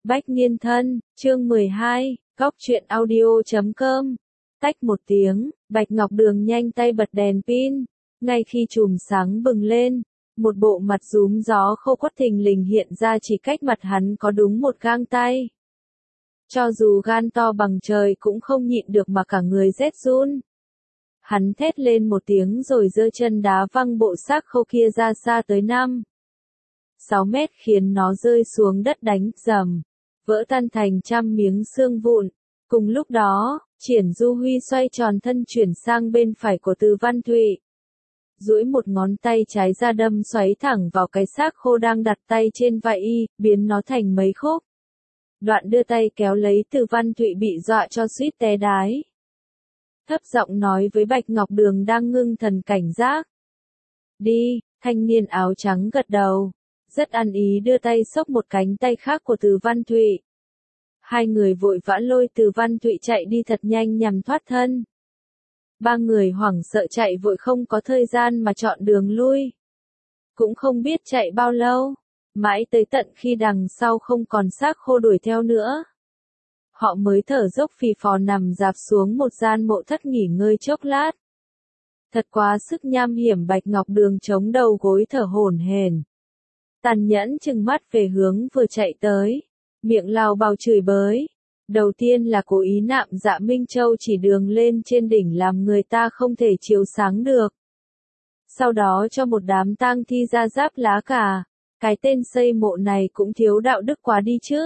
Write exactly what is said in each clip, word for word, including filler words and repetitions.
Bách niên thân, chương mười hai, góc truyện audio chấm com. Tách một tiếng, Bạch Ngọc Đường nhanh tay bật đèn pin. Ngay khi chùm sáng bừng lên, một bộ mặt rúm gió khô quắt thình lình hiện ra chỉ cách mặt hắn có đúng một gang tay. Cho dù gan to bằng trời cũng không nhịn được mà cả người rét run. Hắn thét lên một tiếng rồi giơ chân đá văng bộ xác khô kia ra xa tới năm sáu mét, khiến nó rơi xuống đất đánh rầm, vỡ tan thành trăm miếng xương vụn. Cùng lúc đó, Triển Du Huy xoay tròn thân chuyển sang bên phải của Từ Văn Thụy. Duỗi một ngón tay trái ra đâm xoáy thẳng vào cái xác khô đang đặt tay trên vai y, biến nó thành mấy khúc. Đoạn đưa tay kéo lấy Từ Văn Thụy bị dọa cho suýt té đái. Thấp giọng nói với Bạch Ngọc Đường đang ngưng thần cảnh giác. Đi, thanh niên áo trắng gật đầu. Rất ăn ý đưa tay xốc một cánh tay khác của Từ Văn Thụy. Hai người vội vã lôi Từ Văn Thụy chạy đi thật nhanh nhằm thoát thân. Ba người hoảng sợ chạy vội không có thời gian mà chọn đường lui. Cũng không biết chạy bao lâu, mãi tới tận khi đằng sau không còn xác khô đuổi theo nữa. Họ mới thở dốc phì phò nằm dạp xuống một gian mộ thất nghỉ ngơi chốc lát. Thật quá sức nham hiểm. Bạch Ngọc Đường chống đầu gối thở hổn hển, tàn nhẫn trừng mắt về hướng vừa chạy tới, miệng lao bao chửi bới. Đầu tiên là cố ý nạm Dạ Minh Châu chỉ đường lên trên đỉnh làm người ta không thể chiếu sáng được. Sau đó cho một đám tang thi ra giáp lá cà, cái tên xây mộ này cũng thiếu đạo đức quá đi chứ.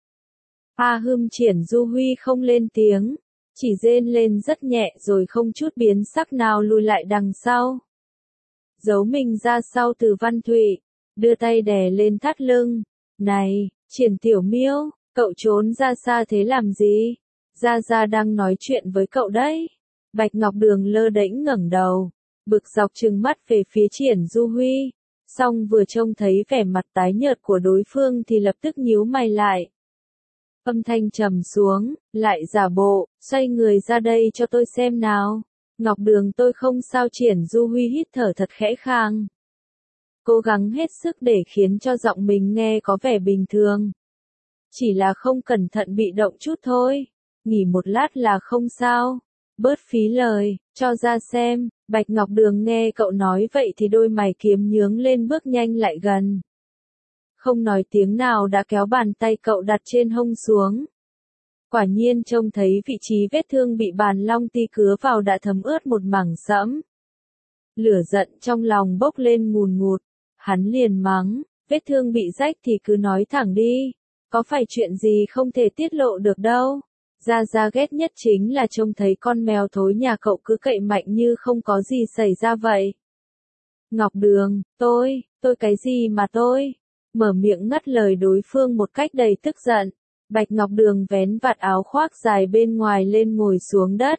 A Hưng Triển Du Huy không lên tiếng, chỉ rên lên rất nhẹ rồi không chút biến sắc nào lùi lại đằng sau. Giấu mình ra sau Từ Văn Thụy, đưa tay đè lên thắt lưng. Này, Triển Tiểu Miêu, cậu trốn ra xa thế làm gì? Gia Gia đang nói chuyện với cậu đấy. Bạch Ngọc Đường lơ đễnh ngẩng đầu, bực dọc trừng mắt về phía Triển Du Huy. Xong vừa trông thấy vẻ mặt tái nhợt của đối phương thì lập tức nhíu mày lại. Âm thanh trầm xuống, lại giả bộ, xoay người ra đây cho tôi xem nào. Ngọc Đường tôi không sao. Triển Du Huy hít thở thật khẽ khàng, cố gắng hết sức để khiến cho giọng mình nghe có vẻ bình thường. Chỉ là không cẩn thận bị động chút thôi, nghỉ một lát là không sao. Bớt phí lời, cho ra xem. Bạch Ngọc Đường nghe cậu nói vậy thì đôi mày kiếm nhướng lên, bước nhanh lại gần. Không nói tiếng nào đã kéo bàn tay cậu đặt trên hông xuống. Quả nhiên trông thấy vị trí vết thương bị bàn long ti cứa vào đã thấm ướt một mảng sẫm. Lửa giận trong lòng bốc lên ngùn ngụt, hắn liền mắng, vết thương bị rách thì cứ nói thẳng đi, có phải chuyện gì không thể tiết lộ được đâu. Gia Gia ghét nhất chính là trông thấy con mèo thối nhà cậu cứ cậy mạnh như không có gì xảy ra vậy. Ngọc Đường, tôi, tôi cái gì mà tôi? Mở miệng ngắt lời đối phương một cách đầy tức giận. Bạch Ngọc Đường vén vạt áo khoác dài bên ngoài lên ngồi xuống đất.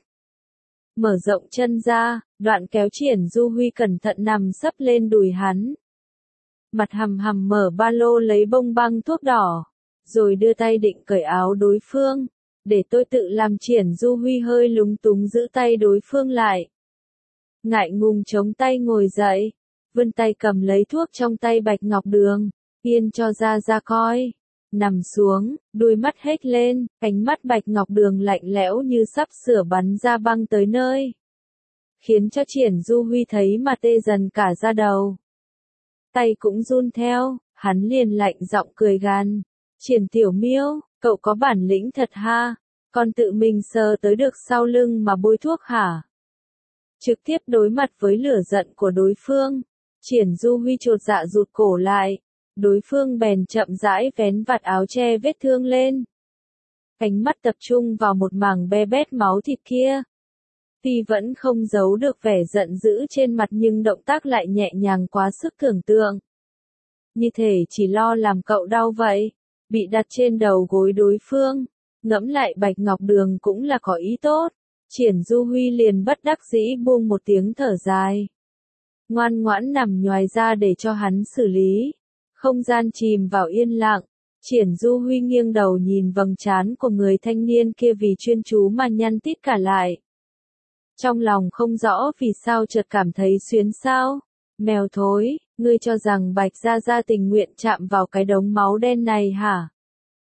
Mở rộng chân ra, đoạn kéo Triển Du Huy cẩn thận nằm sấp lên đùi hắn. Mặt hầm hầm mở ba lô lấy bông băng thuốc đỏ, rồi đưa tay định cởi áo đối phương. Để tôi tự làm. Triển Du Huy hơi lúng túng giữ tay đối phương lại. Ngại ngùng chống tay ngồi dậy, vươn tay cầm lấy thuốc trong tay Bạch Ngọc Đường. Yên cho Gia Gia coi. Nằm xuống, đuôi mắt hếch lên, ánh mắt Bạch Ngọc Đường lạnh lẽo như sắp sửa bắn ra băng tới nơi. Khiến cho Triển Du Huy thấy mà tê dần cả da đầu. Tay cũng run theo, hắn liền lạnh giọng cười gằn. Triển Tiểu Miêu, cậu có bản lĩnh thật ha, còn tự mình sờ tới được sau lưng mà bôi thuốc hả? Trực tiếp đối mặt với lửa giận của đối phương, Triển Du Huy chột dạ rụt cổ lại. Đối phương bèn chậm rãi vén vạt áo che vết thương lên. Ánh mắt tập trung vào một mảng be bét máu thịt kia. Tuy vẫn không giấu được vẻ giận dữ trên mặt nhưng động tác lại nhẹ nhàng quá sức tưởng tượng. Như thể chỉ lo làm cậu đau vậy. Bị đặt trên đầu gối đối phương, ngẫm lại Bạch Ngọc Đường cũng là có ý tốt. Triển Du Huy liền bất đắc dĩ buông một tiếng thở dài. Ngoan ngoãn nằm nhoài ra để cho hắn xử lý. Không gian chìm vào yên lặng, Triển Du Huy nghiêng đầu nhìn vầng trán của người thanh niên kia vì chuyên chú mà nhăn tít cả lại. Trong lòng không rõ vì sao chợt cảm thấy xuyến xao. Mèo thối, ngươi cho rằng Bạch Gia Gia tình nguyện chạm vào cái đống máu đen này hả?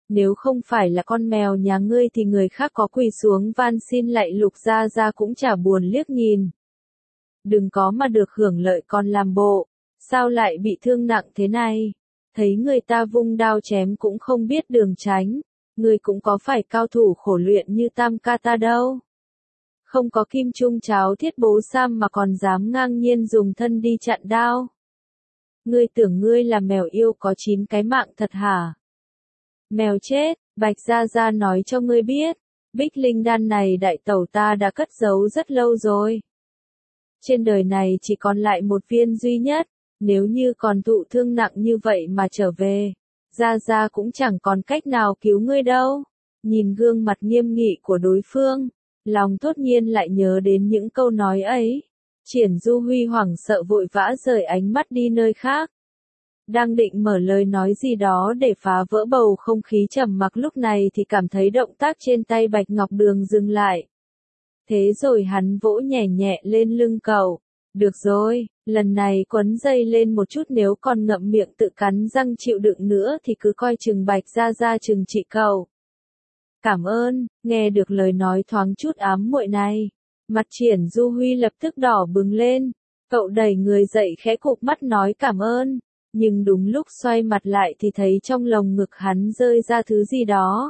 Nếu không phải là con mèo nhà ngươi thì người khác có quỳ xuống van xin lạy Lục gia gia cũng chả buồn liếc nhìn. Đừng có mà được hưởng lợi còn làm bộ, sao lại bị thương nặng thế này? Thấy người ta vung đao chém cũng không biết đường tránh, ngươi cũng có phải cao thủ khổ luyện như Tam ca ta đâu. Không có kim trung cháo thiết bố sam mà còn dám ngang nhiên dùng thân đi chặn đao. Ngươi tưởng ngươi là mèo yêu có chín cái mạng thật hả? Mèo chết, Bạch Gia Gia nói cho ngươi biết, Bích Linh đan này đại tẩu ta đã cất giấu rất lâu rồi. Trên đời này chỉ còn lại một viên duy nhất, nếu như còn thụ thương nặng như vậy mà trở về, Gia Gia cũng chẳng còn cách nào cứu ngươi đâu. Nhìn gương mặt nghiêm nghị của đối phương, lòng thốt nhiên lại nhớ đến những câu nói ấy. Triển Du Huy hoảng sợ vội vã rời ánh mắt đi nơi khác. Đang định mở lời nói gì đó để phá vỡ bầu không khí trầm mặc lúc này thì cảm thấy động tác trên tay Bạch Ngọc Đường dừng lại. Thế rồi hắn vỗ nhẹ nhẹ lên lưng cậu. Được rồi, lần này quấn dây lên một chút, nếu còn ngậm miệng tự cắn răng chịu đựng nữa thì cứ coi chừng Bạch Gia Gia chừng trị cậu. Cảm ơn, nghe được lời nói thoáng chút ám muội này. Mặt Triển Du Huy lập tức đỏ bừng lên. Cậu đẩy người dậy khẽ cụp mắt nói cảm ơn. Nhưng đúng lúc xoay mặt lại thì thấy trong lồng ngực hắn rơi ra thứ gì đó.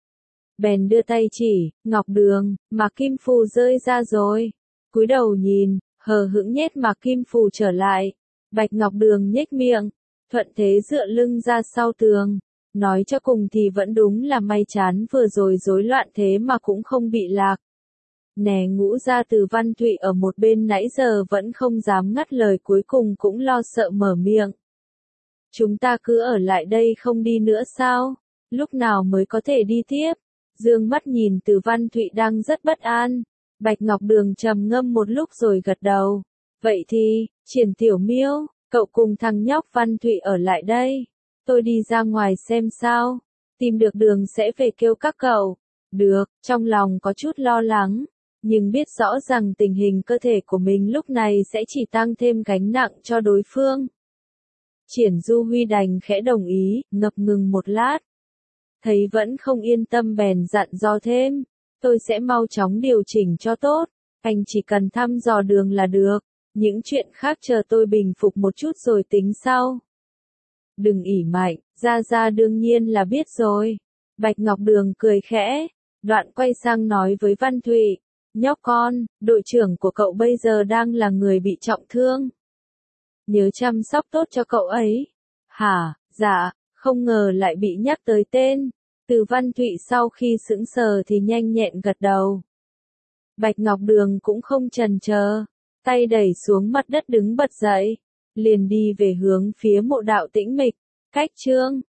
Bèn đưa tay chỉ, Ngọc Đường, Mạc Kim Phù rơi ra rồi. Cúi đầu nhìn, hờ hững nhét Mạc Kim Phù trở lại. Bạch Ngọc Đường nhếch miệng, thuận thế dựa lưng ra sau tường. Nói cho cùng thì vẫn đúng là may chán vừa rồi rối loạn thế mà cũng không bị lạc. Nè Ngũ gia Từ Văn Thụy ở một bên nãy giờ vẫn không dám ngắt lời, cuối cùng cũng lo sợ mở miệng. Chúng ta cứ ở lại đây không đi nữa sao? Lúc nào mới có thể đi tiếp? Dương mắt nhìn Từ Văn Thụy đang rất bất an. Bạch Ngọc Đường trầm ngâm một lúc rồi gật đầu. Vậy thì, Triển Tiểu Miêu, cậu cùng thằng nhóc Văn Thụy ở lại đây. Tôi đi ra ngoài xem sao. Tìm được đường sẽ về kêu các cậu. Được, trong lòng có chút lo lắng. Nhưng biết rõ rằng tình hình cơ thể của mình lúc này sẽ chỉ tăng thêm gánh nặng cho đối phương. Triển Du Huy đành khẽ đồng ý, ngập ngừng một lát. Thấy vẫn không yên tâm bèn dặn dò thêm. Tôi sẽ mau chóng điều chỉnh cho tốt. Anh chỉ cần thăm dò đường là được. Những chuyện khác chờ tôi bình phục một chút rồi tính sau. Đừng ỉ mạnh, Gia Gia đương nhiên là biết rồi. Bạch Ngọc Đường cười khẽ. Đoạn quay sang nói với Văn Thụy. Nhóc con, đội trưởng của cậu bây giờ đang là người bị trọng thương. Nhớ chăm sóc tốt cho cậu ấy. Hả, dạ, không ngờ lại bị nhắc tới tên. Từ Văn Thụy sau khi sững sờ thì nhanh nhẹn gật đầu. Bạch Ngọc Đường cũng không chần chờ, tay đẩy xuống mặt đất đứng bật dậy, liền đi về hướng phía mộ đạo Tĩnh Mịch. Cách chương